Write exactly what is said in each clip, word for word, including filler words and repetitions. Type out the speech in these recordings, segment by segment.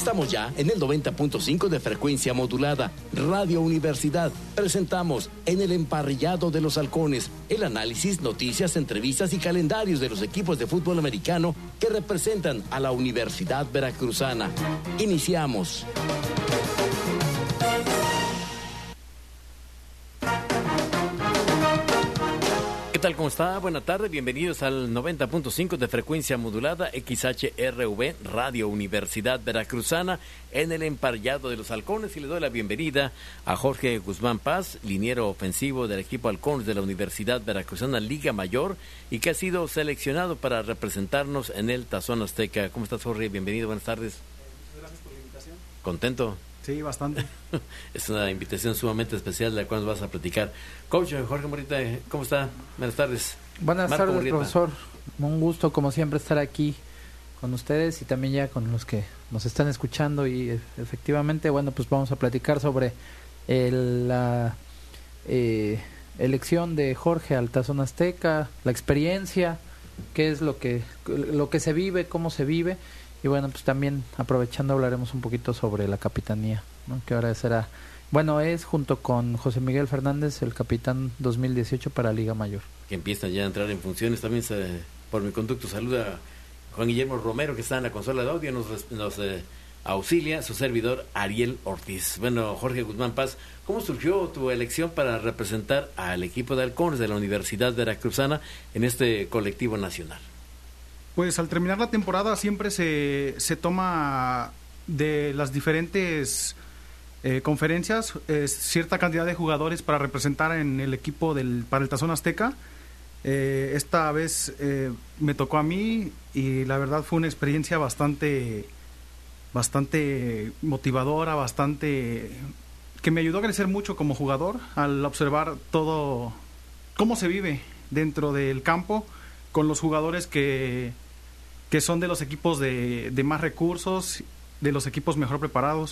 Estamos ya en el noventa punto cinco de frecuencia modulada. Radio Universidad. Presentamos En el Emparrillado de los Halcones el análisis, noticias, entrevistas y calendarios de los equipos de fútbol americano que representan a la Universidad Veracruzana. Iniciamos. ¿Qué tal? ¿Cómo está? Buenas tardes, bienvenidos al noventa punto cinco de frecuencia modulada X H R V, Radio Universidad Veracruzana, en el Emparrillado de los Halcones, y le doy la bienvenida a Jorge Guzmán Paz, liniero ofensivo del equipo Halcones de la Universidad Veracruzana Liga Mayor, y que ha sido seleccionado para representarnos en el Tazón Azteca. ¿Cómo estás, Jorge? Bienvenido, buenas tardes. Eh, muchas gracias por la invitación. ¿Contento? Sí, bastante. Es una invitación sumamente especial de la cual nos vas a platicar. Coach Jorge Morita, ¿cómo está? Buenas tardes. Buenas Marco tardes, Murrieta. Profesor. Un gusto, como siempre, estar aquí con ustedes y también ya con los que nos están escuchando. Y efectivamente, bueno, pues vamos a platicar sobre el, la eh, elección de Jorge al Tazón Azteca, la experiencia, qué es lo que, lo que se vive, cómo se vive. Y bueno, pues también aprovechando hablaremos un poquito sobre la capitanía, ¿no? Que ahora será, bueno, es junto con José Miguel Fernández el capitán dos mil dieciocho para Liga Mayor. Que empieza ya a entrar en funciones. También se, por mi conducto saluda a Juan Guillermo Romero, que está en la consola de audio, nos, nos eh, auxilia su servidor Ariel Ortiz. Bueno, Jorge Guzmán Paz, ¿cómo surgió tu elección para representar al equipo de Halcones de la Universidad Veracruzana en este colectivo nacional? Pues al terminar la temporada siempre se, se toma de las diferentes eh, conferencias eh, cierta cantidad de jugadores para representar en el equipo del para el Tazón Azteca. Eh, esta vez eh, me tocó a mí y la verdad fue una experiencia bastante, bastante motivadora, bastante que me ayudó a crecer mucho como jugador al observar todo cómo se vive dentro del campo con los jugadores que, que son de los equipos de, de más recursos, de los equipos mejor preparados.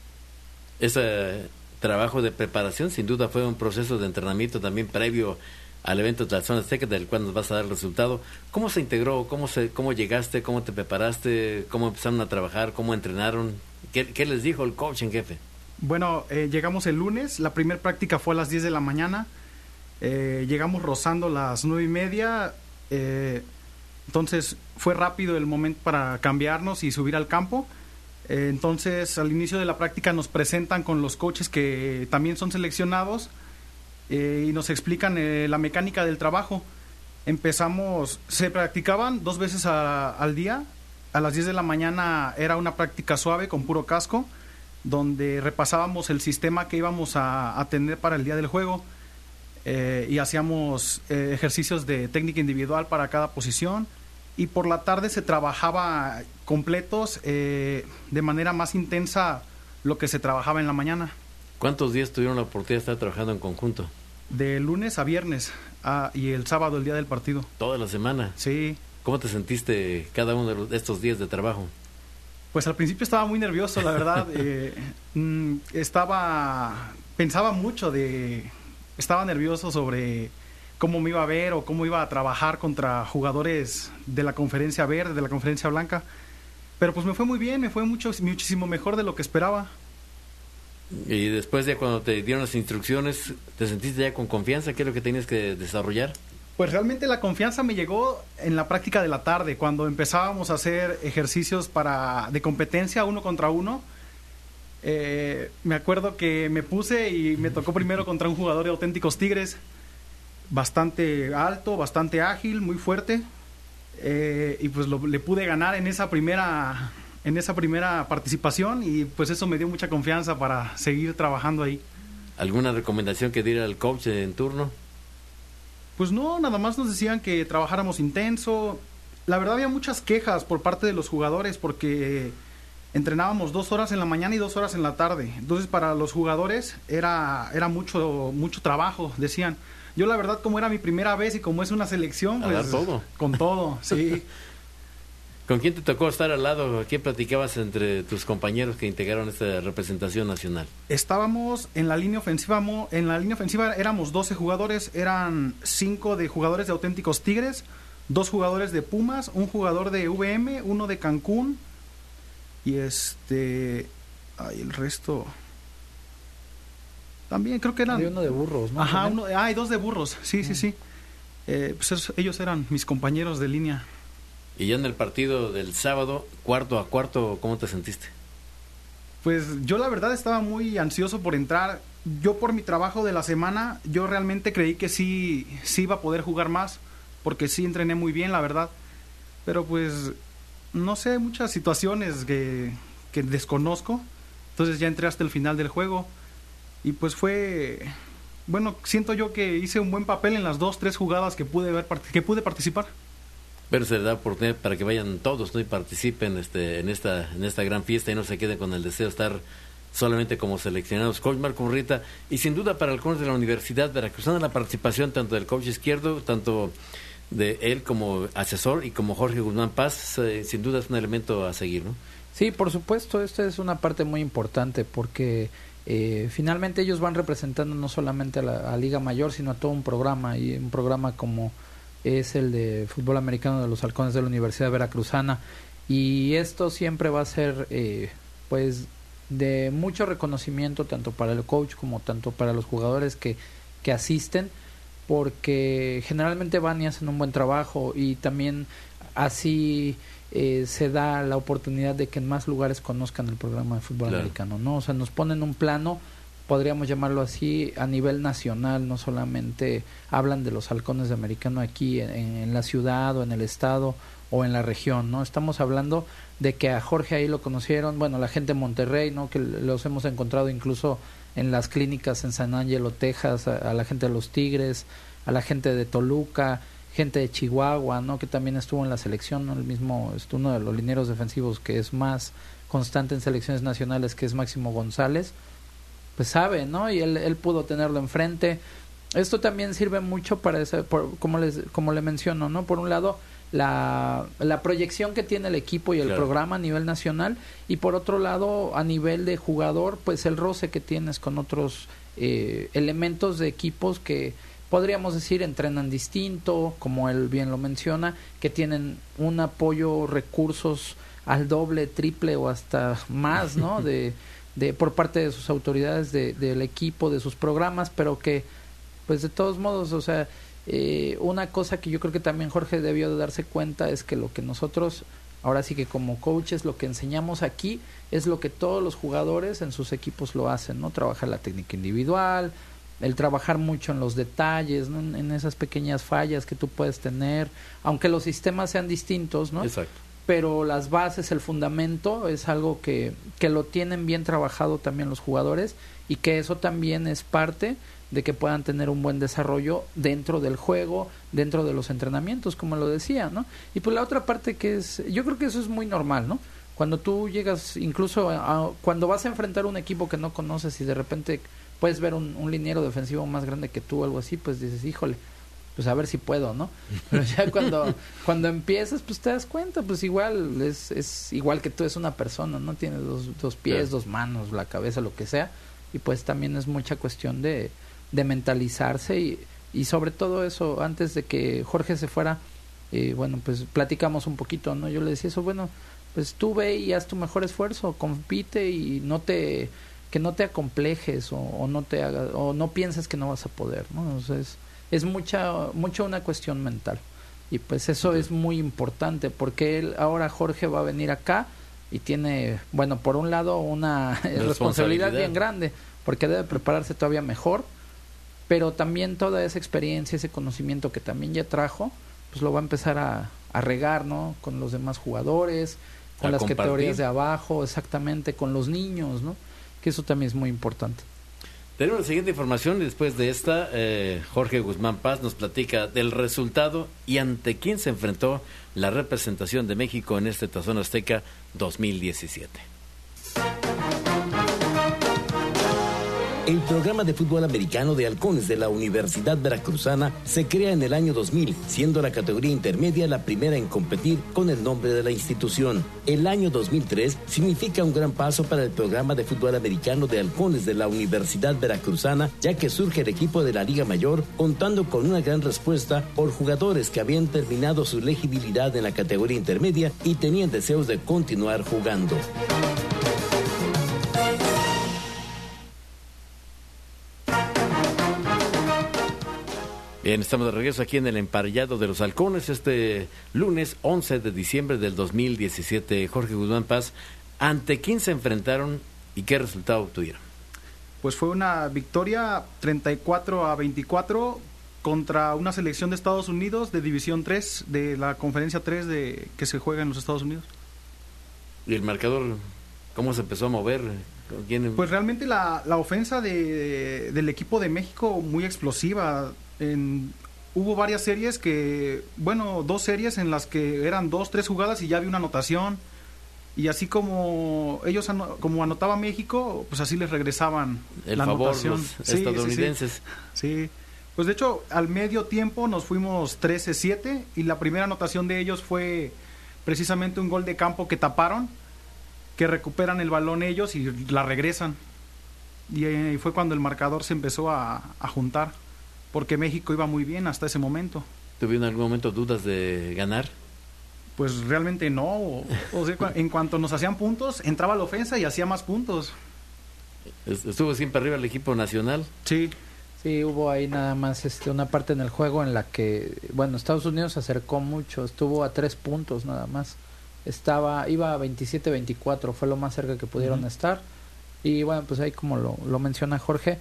Ese trabajo de preparación sin duda fue un proceso de entrenamiento también previo al evento de la Tazón Azteca, del cual nos vas a dar el resultado. ¿Cómo se integró? ¿Cómo se, cómo llegaste? ¿Cómo te preparaste? ¿Cómo empezaron a trabajar? ¿Cómo entrenaron? ¿Qué, qué les dijo el coach en jefe? Bueno, eh, llegamos el lunes, la primera práctica fue a las diez de la mañana, eh, llegamos rozando las nueve y media. Eh, entonces fue rápido el momento para cambiarnos y subir al campo. Eh, entonces al inicio de la práctica nos presentan con los coaches que también son seleccionados eh, y nos explican eh, la mecánica del trabajo. Empezamos, se practicaban dos veces a, al día. A las diez de la mañana era una práctica suave con puro casco, donde repasábamos el sistema que íbamos a, a tener para el día del juego. Eh, y hacíamos eh, ejercicios de técnica individual para cada posición, y por la tarde se trabajaba completos eh, de manera más intensa lo que se trabajaba en la mañana. ¿Cuántos días tuvieron la oportunidad de estar trabajando en conjunto? De lunes a viernes a, y el sábado el día del partido. ¿Toda la semana? Sí. ¿Cómo te sentiste cada uno de, los, de estos días de trabajo? Pues al principio estaba muy nervioso, la verdad. eh, mm, estaba pensaba mucho de Estaba nervioso sobre cómo me iba a ver o cómo iba a trabajar contra jugadores de la conferencia verde, de la conferencia blanca. Pero pues me fue muy bien, me fue mucho, muchísimo mejor de lo que esperaba. Y después de cuando te dieron las instrucciones, ¿te sentiste ya con confianza? ¿Qué es lo que tenías que desarrollar? Pues realmente la confianza me llegó en la práctica de la tarde, cuando empezábamos a hacer ejercicios para de competencia uno contra uno. Eh, me acuerdo que me puse y me tocó primero contra un jugador de Auténticos Tigres, bastante alto, bastante ágil, muy fuerte, eh, y pues lo, le pude ganar en esa primera en esa primera participación, y pues eso me dio mucha confianza para seguir trabajando ahí. ¿Alguna recomendación que diera al coach en turno? Pues no, nada más nos decían que trabajáramos intenso. La verdad había muchas quejas por parte de los jugadores porque entrenábamos dos horas en la mañana y dos horas en la tarde. Entonces para los jugadores era, era mucho, mucho trabajo, decían. Yo la verdad, como era mi primera vez y como es una selección, A pues dar todo. Con todo, sí. ¿Con quién te tocó estar al lado? ¿Quién platicabas entre tus compañeros que integraron esta representación nacional? Estábamos en la línea ofensiva, en la línea ofensiva éramos doce jugadores, eran cinco de jugadores de Auténticos Tigres, dos jugadores de Pumas, un jugador de V M, uno de Cancún, Y este... Ay, el resto... También creo que eran... Hay uno de burros, ¿no? Ajá, uno, ah, hay dos de burros, sí, sí, sí. Eh, pues esos, ellos eran mis compañeros de línea. Y ya en el partido del sábado, cuarto a cuarto, ¿cómo te sentiste? Pues yo la verdad estaba muy ansioso por entrar. Yo por mi trabajo de la semana, yo realmente creí que sí, sí iba a poder jugar más, porque sí entrené muy bien, la verdad. Pero pues, no sé, muchas situaciones que, que desconozco. Entonces ya entré hasta el final del juego. Y pues fue... Bueno, siento yo que hice un buen papel en las dos, tres jugadas que pude ver, que pude participar. Pero se le da oportunidad para que vayan todos, ¿no? Y participen este, en esta en esta gran fiesta y no se queden con el deseo de estar solamente como seleccionados. Coach Marco Murrieta, y sin duda para Halcones de la Universidad Veracruzana, la participación tanto del coach izquierdo, tanto de él como asesor y como Jorge Guzmán Paz, eh, sin duda es un elemento a seguir, ¿no? Sí, por supuesto, esta es una parte muy importante porque eh, finalmente ellos van representando no solamente a la a Liga Mayor, sino a todo un programa, y un programa como es el de fútbol americano de los Halcones de la Universidad Veracruzana, y esto siempre va a ser eh, pues de mucho reconocimiento tanto para el coach como tanto para los jugadores que, que asisten, porque generalmente van y hacen un buen trabajo, y también así eh, se da la oportunidad de que en más lugares conozcan el programa de fútbol claro. americano, ¿no? O sea, nos ponen un plano, podríamos llamarlo así, a nivel nacional. No solamente hablan de los Halcones de Americano aquí en, en la ciudad o en el estado o en la región, ¿no? Estamos hablando de que a Jorge ahí lo conocieron, bueno, la gente de Monterrey, ¿no? Que los hemos encontrado incluso en las clínicas en San Angelo, Texas, a, a la gente de los Tigres, a la gente de Toluca, gente de Chihuahua, ¿no? Que también estuvo en la selección, ¿no? El mismo, es uno de los linieros defensivos que es más constante en selecciones nacionales, que es Máximo González, pues sabe, ¿no? Y él, él pudo tenerlo enfrente. Esto también sirve mucho para ese, por, como les como le menciono, ¿no? Por un lado, la, la proyección que tiene el equipo y el claro. programa a nivel nacional, y por otro lado, a nivel de jugador, pues el roce que tienes con otros eh, elementos de equipos que podríamos decir entrenan distinto, como él bien lo menciona, que tienen un apoyo, recursos al doble, triple o hasta más, ¿no? De, de por parte de sus autoridades, de, del equipo, de sus programas, pero que, pues de todos modos, o sea, eh, una cosa que yo creo que también Jorge debió de darse cuenta es que lo que nosotros, ahora sí que como coaches, lo que enseñamos aquí es lo que todos los jugadores en sus equipos lo hacen, ¿no? Trabajar la técnica individual, el trabajar mucho en los detalles, ¿no? en, en esas pequeñas fallas que tú puedes tener, aunque los sistemas sean distintos, ¿no? Exacto. Pero las bases, el fundamento es algo que, que lo tienen bien trabajado también los jugadores, y que eso también es parte de que puedan tener un buen desarrollo dentro del juego, dentro de los entrenamientos, como lo decía, ¿no? Y pues la otra parte que es, yo creo que eso es muy normal, ¿no? Cuando tú llegas, incluso a, a, cuando vas a enfrentar un equipo que no conoces y de repente puedes ver un, un liniero defensivo más grande que tú o algo así, pues dices, híjole, pues a ver si puedo, ¿no? Pero ya cuando cuando empiezas, pues te das cuenta, pues igual es es igual que tú, es una persona, ¿no? Tiene dos, dos pies, sí. dos manos, la cabeza, lo que sea, y pues también es mucha cuestión de, de mentalizarse, y, y sobre todo eso, antes de que Jorge se fuera, eh, bueno, pues platicamos un poquito, ¿no? Yo le decía eso, bueno, pues tú ve y haz tu mejor esfuerzo, compite y no te... que no te acomplejes o, o no te hagas, o no pienses que no vas a poder, ¿no? Entonces, es mucha mucho una cuestión mental, y pues eso es muy importante, porque él ahora Jorge va a venir acá y tiene, bueno, por un lado una responsabilidad, responsabilidad bien grande, porque debe prepararse todavía mejor, pero también toda esa experiencia, ese conocimiento que también ya trajo, pues lo va a empezar a, a regar, ¿no? Con los demás jugadores, con a las compartir. Categorías de abajo, exactamente, con los niños, ¿no? Que eso también es muy importante. Tenemos la siguiente información, y después de esta, eh, Jorge Guzmán Paz nos platica del resultado y ante quién se enfrentó la representación de México en este Tazón Azteca dos mil diecisiete. El programa de fútbol americano de halcones de la Universidad Veracruzana se crea en el año dos mil, siendo la categoría intermedia la primera en competir con el nombre de la institución. El año dos mil tres significa un gran paso para el programa de fútbol americano de halcones de la Universidad Veracruzana, ya que surge el equipo de la Liga Mayor, contando con una gran respuesta por jugadores que habían terminado su elegibilidad en la categoría intermedia y tenían deseos de continuar jugando. Bien, estamos de regreso aquí en el emparrillado de los halcones este lunes once de diciembre del dos mil diecisiete. Jorge Guzmán Paz, ¿ante quién se enfrentaron y qué resultado obtuvieron? Pues fue una victoria treinta y cuatro a veinticuatro contra una selección de Estados Unidos de División tres, de la Conferencia tres de que se juega en los Estados Unidos. ¿Y el marcador cómo se empezó a mover? ¿Quién? Pues realmente la, la ofensa de, del equipo de México muy explosiva. En, hubo varias series que, bueno, dos series en las que eran dos, tres jugadas y ya había una anotación. Y así como ellos ano, como anotaba México, pues así les regresaban el la favor, anotación. Los sí, estadounidenses. Sí, sí. sí, pues de hecho al medio tiempo nos fuimos trece siete y la primera anotación de ellos fue precisamente un gol de campo que taparon, que recuperan el balón ellos y la regresan. Y eh, fue cuando el marcador se empezó a, a juntar, porque México iba muy bien hasta ese momento. ¿Tuvieron en algún momento dudas de ganar? Pues realmente no. O, o sea, en cuanto nos hacían puntos, entraba la ofensa y hacía más puntos. ¿Estuvo siempre arriba el equipo nacional? Sí. Sí, hubo ahí nada más este, una parte en el juego en la que, bueno, Estados Unidos se acercó mucho, estuvo a tres puntos nada más. Estaba, iba a veintisiete veinticuatro, fue lo más cerca que pudieron uh-huh. estar. Y bueno, pues ahí como lo, lo menciona Jorge,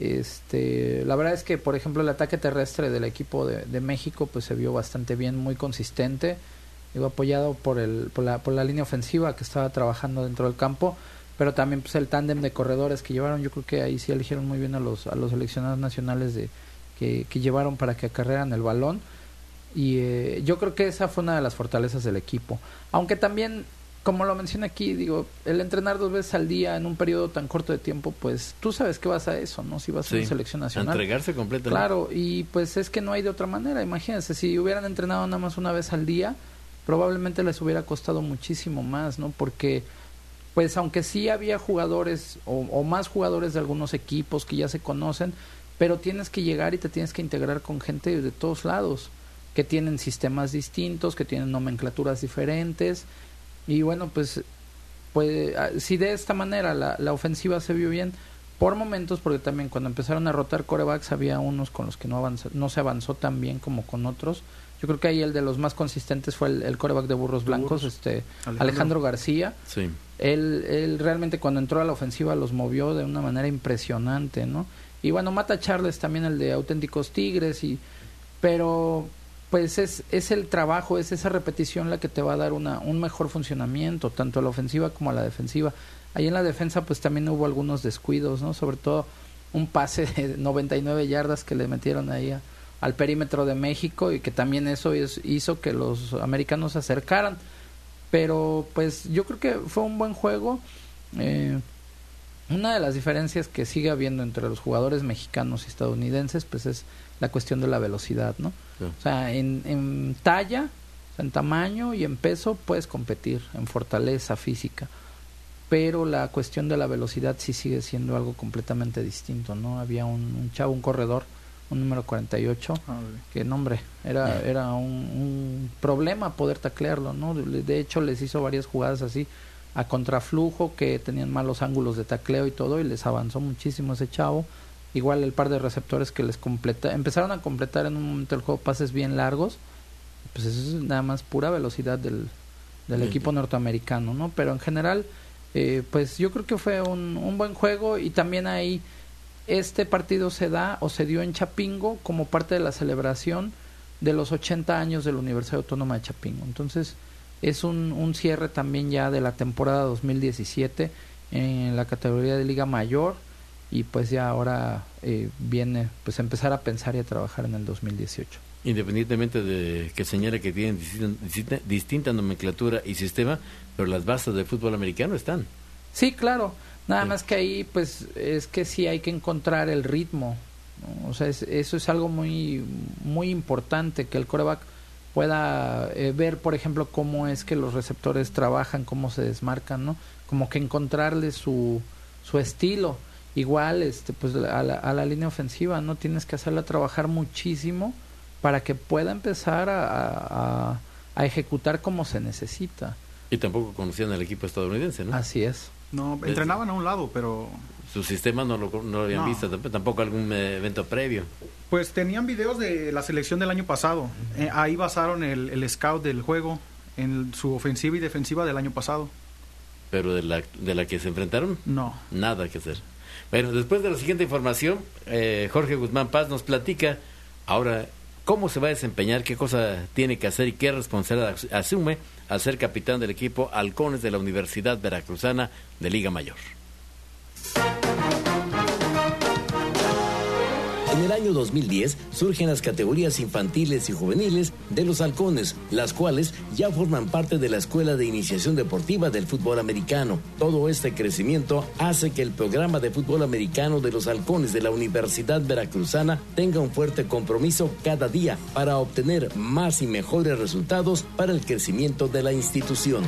este, la verdad es que, por ejemplo, el ataque terrestre del equipo de, de México pues se vio bastante bien, muy consistente, digo, apoyado por el por la, por la línea ofensiva que estaba trabajando dentro del campo, pero también pues el tándem de corredores que llevaron, yo creo que ahí sí eligieron muy bien a los a los seleccionados nacionales de que, que llevaron para que acarrearan el balón. Y eh, yo creo que esa fue una de las fortalezas del equipo, aunque también, como lo mencioné aquí, digo, el entrenar dos veces al día en un periodo tan corto de tiempo, pues tú sabes que vas a eso, ¿no? Si vas sí, a una selección nacional. Entregarse completamente. Claro, y pues es que no hay de otra manera. Imagínense, si hubieran entrenado nada más una vez al día, probablemente les hubiera costado muchísimo más, ¿no? Porque, pues aunque sí había jugadores o, o más jugadores de algunos equipos que ya se conocen, pero tienes que llegar y te tienes que integrar con gente de todos lados, que tienen sistemas distintos, que tienen nomenclaturas diferentes. Y bueno, pues, pues si de esta manera la, la ofensiva se vio bien por momentos, porque también cuando empezaron a rotar quarterbacks había unos con los que no avanzó, no se avanzó tan bien como con otros. Yo creo que ahí el de los más consistentes fue el, el quarterback de Burros Blancos, Burros. este Alejandro, Alejandro García. Sí. Él, él realmente cuando entró a la ofensiva los movió de una manera impresionante, ¿no? Y bueno, Mata Charles también, el de Auténticos Tigres, y pero pues es, es el trabajo, es esa repetición la que te va a dar una, un mejor funcionamiento, tanto a la ofensiva como a la defensiva. Ahí en la defensa pues también hubo algunos descuidos, ¿no? Sobre todo un pase de noventa y nueve yardas que le metieron ahí a, al perímetro de México, y que también eso es, hizo que los americanos se acercaran. Pero pues yo creo que fue un buen juego. Eh, una de las diferencias que sigue habiendo entre los jugadores mexicanos y estadounidenses pues es la cuestión de la velocidad, ¿no? Sí. O sea, en, en talla, en tamaño y en peso puedes competir, en fortaleza física, pero la cuestión de la velocidad sí sigue siendo algo completamente distinto, ¿no? Había un, un chavo, un corredor, un número cuarenta y ocho, ah, que no, hombre, era, yeah. era un, un problema poder taclearlo, ¿no? De, de hecho les hizo varias jugadas así a contraflujo, que tenían malos ángulos de tacleo y todo, y les avanzó muchísimo ese chavo. Igual el par de receptores que les completa, empezaron a completar en un momento del juego pases bien largos, pues eso es nada más pura velocidad del, del sí. equipo norteamericano, ¿no? Pero en general, eh, pues yo creo que fue un, un buen juego, y también ahí este partido se da o se dio en Chapingo como parte de la celebración de los ochenta años de la Universidad Autónoma de Chapingo. Entonces es un, un cierre también ya de la temporada dos mil diecisiete en la categoría de Liga Mayor, y pues ya ahora eh, viene pues empezar a pensar y a trabajar en el dos mil dieciocho. Independientemente de que señale que tienen distinta, distinta nomenclatura y sistema, pero las bases del fútbol americano están. Sí, claro. Nada Sí. más que ahí, pues, es que sí hay que encontrar el ritmo, ¿no? O sea, es- eso es algo muy, muy importante, que el quarterback pueda eh, ver, por ejemplo, cómo es que los receptores trabajan, cómo se desmarcan, ¿no? Como que encontrarle su, su estilo. Igual, este, pues, a la, a la línea ofensiva, ¿no? Tienes que hacerla trabajar muchísimo para que pueda empezar a, a, a ejecutar como se necesita. Y tampoco conocían al equipo estadounidense, ¿no? Así es. No, entrenaban a un lado, pero Su sistema no lo, no lo habían No. visto, tamp- tampoco algún eh, evento previo. pues tenían videos de la selección del año pasado. Eh, ahí basaron el, el scout del juego en su ofensiva y defensiva del año pasado. Pero de la, de la que se enfrentaron, No. nada que hacer. Bueno, después de la siguiente información, eh, Jorge Guzmán Paz nos platica ahora cómo se va a desempeñar, qué cosa tiene que hacer y qué responsabilidad as- asume al ser capitán del equipo Halcones de la Universidad Veracruzana de Liga Mayor. En el año dos mil diez surgen las categorías infantiles y juveniles de los Halcones, las cuales ya forman parte de la Escuela de Iniciación Deportiva del Fútbol Americano. Todo este crecimiento hace que el programa de fútbol americano de los Halcones de la Universidad Veracruzana tenga un fuerte compromiso cada día para obtener más y mejores resultados para el crecimiento de la institución.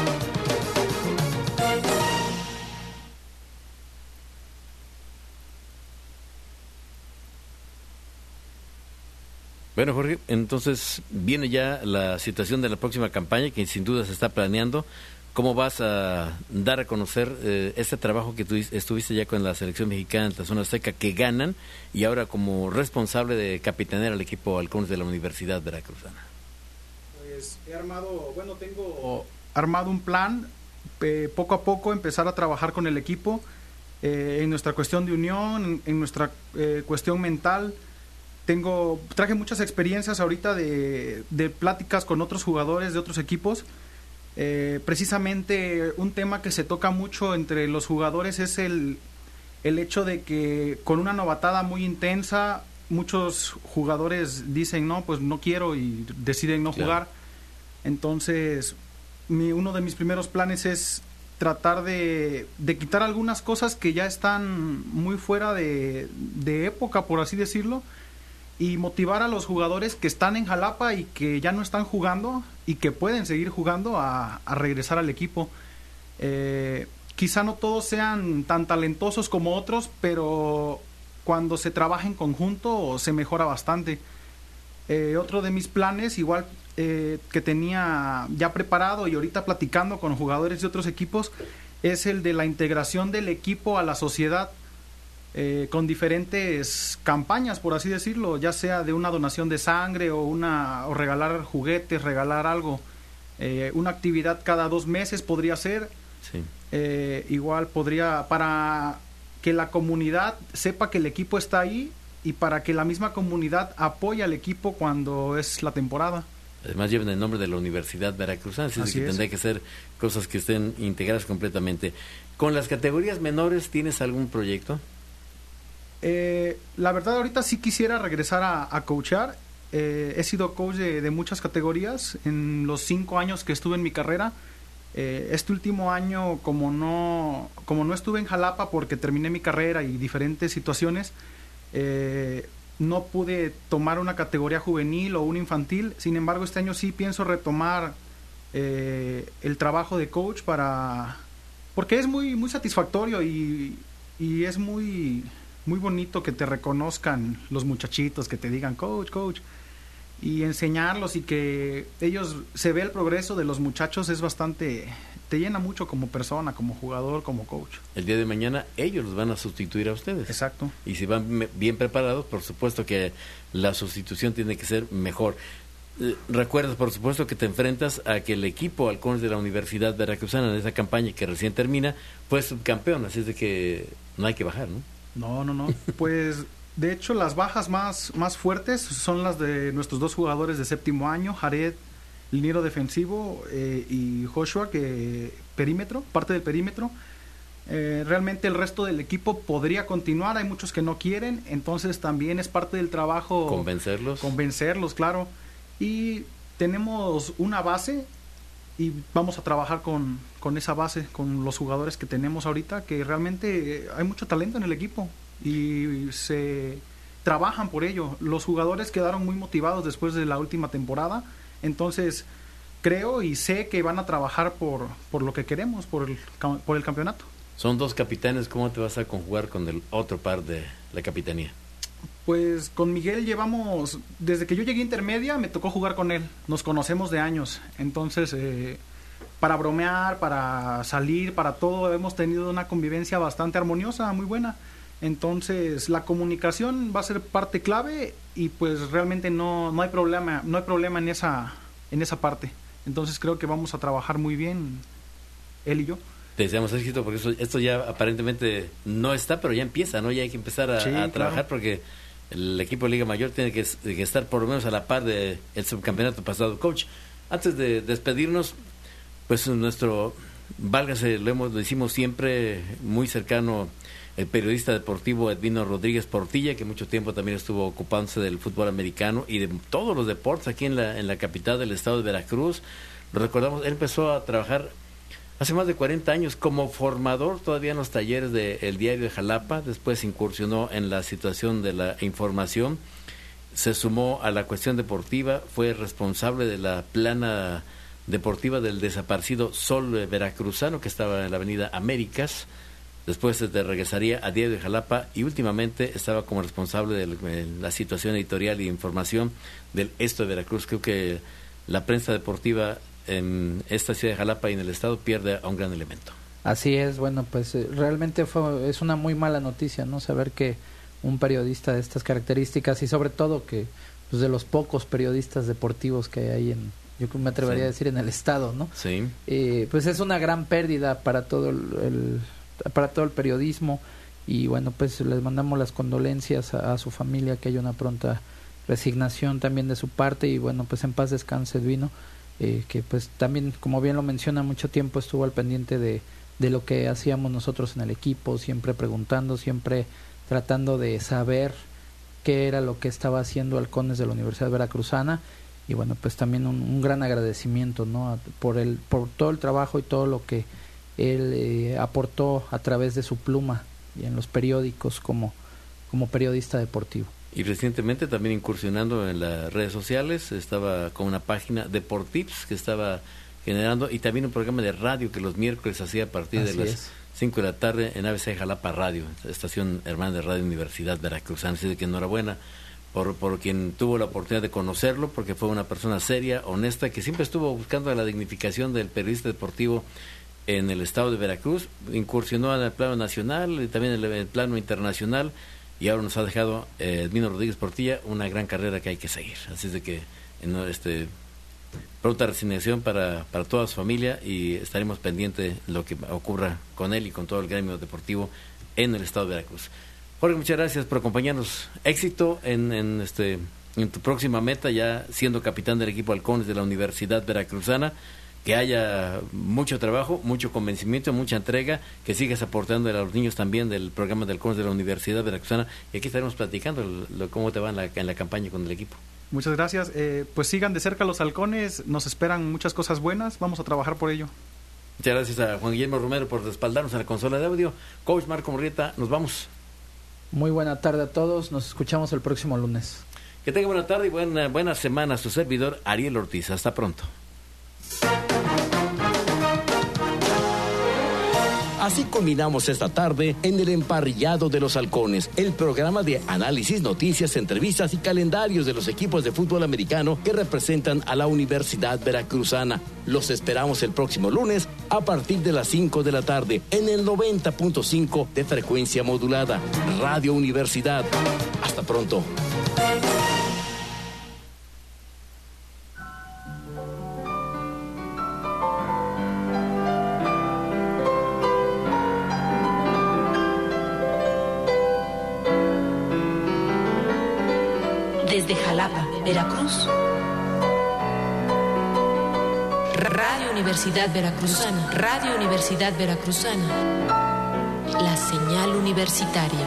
Bueno, Jorge, entonces viene ya la situación de la próxima campaña que sin duda se está planeando. ¿Cómo vas a dar a conocer eh, este trabajo que tú estuviste ya con la selección mexicana en la zona azteca que ganan y ahora como responsable de capitanear al equipo Halcones de la Universidad Veracruzana? Pues he armado, bueno, tengo armado un plan, eh, poco a poco empezar a trabajar con el equipo eh, en nuestra cuestión de unión, en, en nuestra eh, cuestión mental. Tengo, traje muchas experiencias ahorita de, de pláticas con otros jugadores de otros equipos. Eh, precisamente un tema que se toca mucho entre los jugadores es el, el hecho de que con una novatada muy intensa muchos jugadores dicen no, pues no quiero y deciden no Claro. jugar. Entonces mi, uno de mis primeros planes es tratar de, de quitar algunas cosas que ya están muy fuera de, de época, por así decirlo, y motivar a los jugadores que están en Jalapa y que ya no están jugando y que pueden seguir jugando a, a regresar al equipo. Eh, quizá no todos sean tan talentosos como otros, pero cuando se trabaja en conjunto se mejora bastante. Eh, otro de mis planes, igual eh, que tenía ya preparado y ahorita platicando con jugadores de otros equipos, es el de la integración del equipo a la sociedad. Eh, con diferentes campañas, por así decirlo, ya sea de una donación de sangre o una o regalar juguetes, regalar algo, eh, una actividad cada dos meses podría ser. Sí. Eh, igual podría, para que la comunidad sepa que el equipo está ahí y para que la misma comunidad apoye al equipo cuando es la temporada. Además llevan el nombre de la Universidad Veracruzana, así, Así que es. tendría que ser cosas que estén integradas completamente. ¿Con las categorías menores tienes algún proyecto? Eh, la verdad ahorita sí quisiera regresar a, a coachar. Eh, he sido coach de, de muchas categorías en los cinco años que estuve en mi carrera. Eh, este último año, como no, como no estuve en Jalapa porque terminé mi carrera y diferentes situaciones, eh, no pude tomar una categoría juvenil o una infantil. Sin embargo, este año sí pienso retomar eh, el trabajo de coach para, porque es muy, muy satisfactorio y, y es muy muy bonito que te reconozcan los muchachitos, que te digan coach, coach, y enseñarlos y que ellos se ve el progreso de los muchachos es bastante, te llena mucho como persona, como jugador, como coach. El día de mañana ellos los van a sustituir a ustedes. Exacto. Y si van me- bien preparados, por supuesto que la sustitución tiene que ser mejor. Eh, Recuerdas, por supuesto, que te enfrentas a que el equipo Halcones de la Universidad Veracruzana en esa campaña que recién termina fue subcampeón, así es de que no hay que bajar, ¿no? No, no, no. Pues de hecho las bajas más, más fuertes son las de nuestros dos jugadores de séptimo año, Jared, liniero defensivo, eh, y Joshua, que perímetro, parte del perímetro. Eh, realmente el resto del equipo podría continuar, hay muchos que no quieren, entonces también es parte del trabajo Convencerlos. convencerlos, claro. Y tenemos una base y vamos a trabajar con, con esa base, con los jugadores que tenemos ahorita, que realmente hay mucho talento en el equipo y se trabajan por ello. Los jugadores quedaron muy motivados después de la última temporada, entonces creo y sé que van a trabajar por, por lo que queremos, por el, por el campeonato. Son dos capitanes, ¿cómo te vas a conjugar con el otro par de la capitanía? Pues con Miguel llevamos, desde que yo llegué a intermedia me tocó jugar con él, nos conocemos de años, entonces eh, para bromear, para salir, para todo, hemos tenido una convivencia bastante armoniosa, muy buena, entonces la comunicación va a ser parte clave y pues realmente no, no hay problema, no hay problema en esa, en esa parte, entonces creo que vamos a trabajar muy bien él y yo. Te deseamos éxito porque eso, esto ya aparentemente no está, pero ya empieza, ¿no? Ya hay que empezar a, sí, a trabajar claro. porque el equipo de Liga Mayor tiene que, que estar por lo menos a la par del subcampeonato pasado. Coach, antes de despedirnos, pues nuestro, válgase, lo hemos, lo decimos siempre, muy cercano, el periodista deportivo Edvino Rodríguez Portilla, que mucho tiempo también estuvo ocupándose del fútbol americano y de todos los deportes aquí en la, en la capital del estado de Veracruz. Lo recordamos, él empezó a trabajar hace más de cuarenta años como formador todavía en los talleres del Diario de Jalapa, después incursionó en la situación de la información, se sumó a la cuestión deportiva, fue responsable de la plana deportiva del desaparecido Sol Veracruzano, que estaba en la avenida Américas, después se regresaría a Diario de Jalapa y últimamente estaba como responsable de la situación editorial y información del Esto de Veracruz. Creo que la prensa deportiva en esta ciudad de Jalapa y en el estado pierde a un gran elemento. Así es, bueno, pues eh, realmente fue, es una muy mala noticia, ¿no? Saber que un periodista de estas características y sobre todo que pues de los pocos periodistas deportivos que hay ahí en, yo me atrevería sí. a decir en el estado, ¿no? Sí. Eh, pues es una gran pérdida para todo el, el para todo el periodismo y bueno, pues les mandamos las condolencias a, a su familia, que haya una pronta resignación también de su parte y bueno, pues en paz descanse Edvino. Eh, que pues también, como bien lo menciona, mucho tiempo estuvo al pendiente de, de lo que hacíamos nosotros en el equipo, siempre preguntando, siempre tratando de saber qué era lo que estaba haciendo Halcones de la Universidad Veracruzana y bueno, pues también un, un gran agradecimiento, ¿no? por el por todo el trabajo y todo lo que él eh, aportó a través de su pluma y en los periódicos como, como periodista deportivo. Y recientemente también incursionando en las redes sociales, estaba con una página Deportips que estaba generando y también un programa de radio que los miércoles hacía a partir Así de las es. cinco de la tarde en A B C Jalapa Radio, estación hermana de Radio Universidad Veracruzana. Así de que enhorabuena por, por quien tuvo la oportunidad de conocerlo, porque fue una persona seria, honesta, que siempre estuvo buscando la dignificación del periodista deportivo en el estado de Veracruz, incursionó en el plano nacional y también en el plano internacional. Y ahora nos ha dejado eh, Edvino Rodríguez Portilla una gran carrera que hay que seguir. Así es de que en este pronta resignación para, para toda su familia y estaremos pendientes de lo que ocurra con él y con todo el gremio deportivo en el estado de Veracruz. Jorge, muchas gracias por acompañarnos. Éxito en, en, este, en tu próxima meta, ya siendo capitán del equipo Halcones de la Universidad Veracruzana. Que haya mucho trabajo, mucho convencimiento, mucha entrega, que sigas aportando a los niños también del programa de Halcones de la Universidad Veracruzana. Y aquí estaremos platicando lo, lo, cómo te va en la, en la campaña con el equipo. Muchas gracias. Eh, pues sigan de cerca los Halcones, nos esperan muchas cosas buenas, vamos a trabajar por ello. Muchas gracias a Juan Guillermo Romero por respaldarnos en la consola de audio. Coach Marco Murrieta, nos vamos. Muy buena tarde a todos, nos escuchamos el próximo lunes. Que tenga buena tarde y buena, buena semana. Su servidor Ariel Ortiz. Hasta pronto. Así combinamos esta tarde en el Emparrillado de los Halcones, el programa de análisis, noticias, entrevistas y calendarios de los equipos de fútbol americano que representan a la Universidad Veracruzana. Los esperamos el próximo lunes a partir de las cinco de la tarde en el noventa punto cinco de frecuencia modulada, Radio Universidad. Hasta pronto. Desde Jalapa, Veracruz, Radio Universidad Veracruzana, Radio Universidad Veracruzana, la señal universitaria.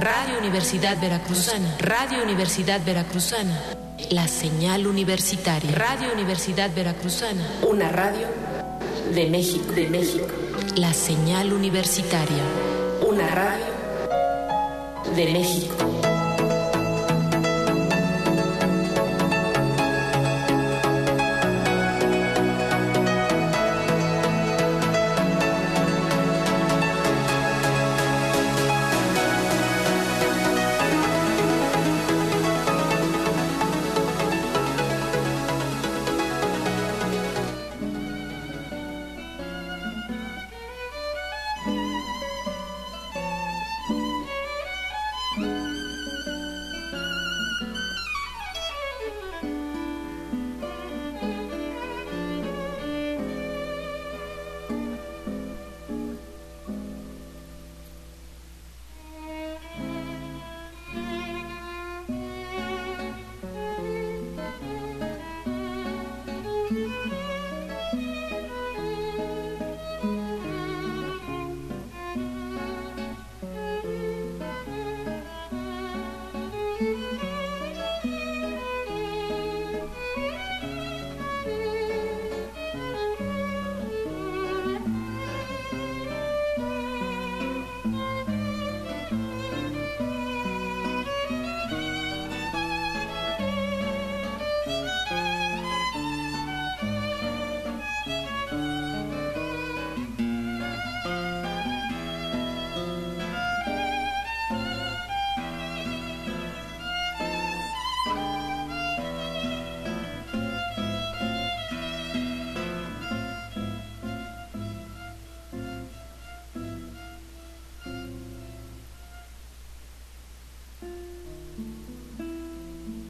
Radio Universidad Veracruzana. Radio Universidad Veracruzana. La señal universitaria. Radio Universidad Veracruzana. Una radio de México. De México. La señal universitaria. Una radio de México.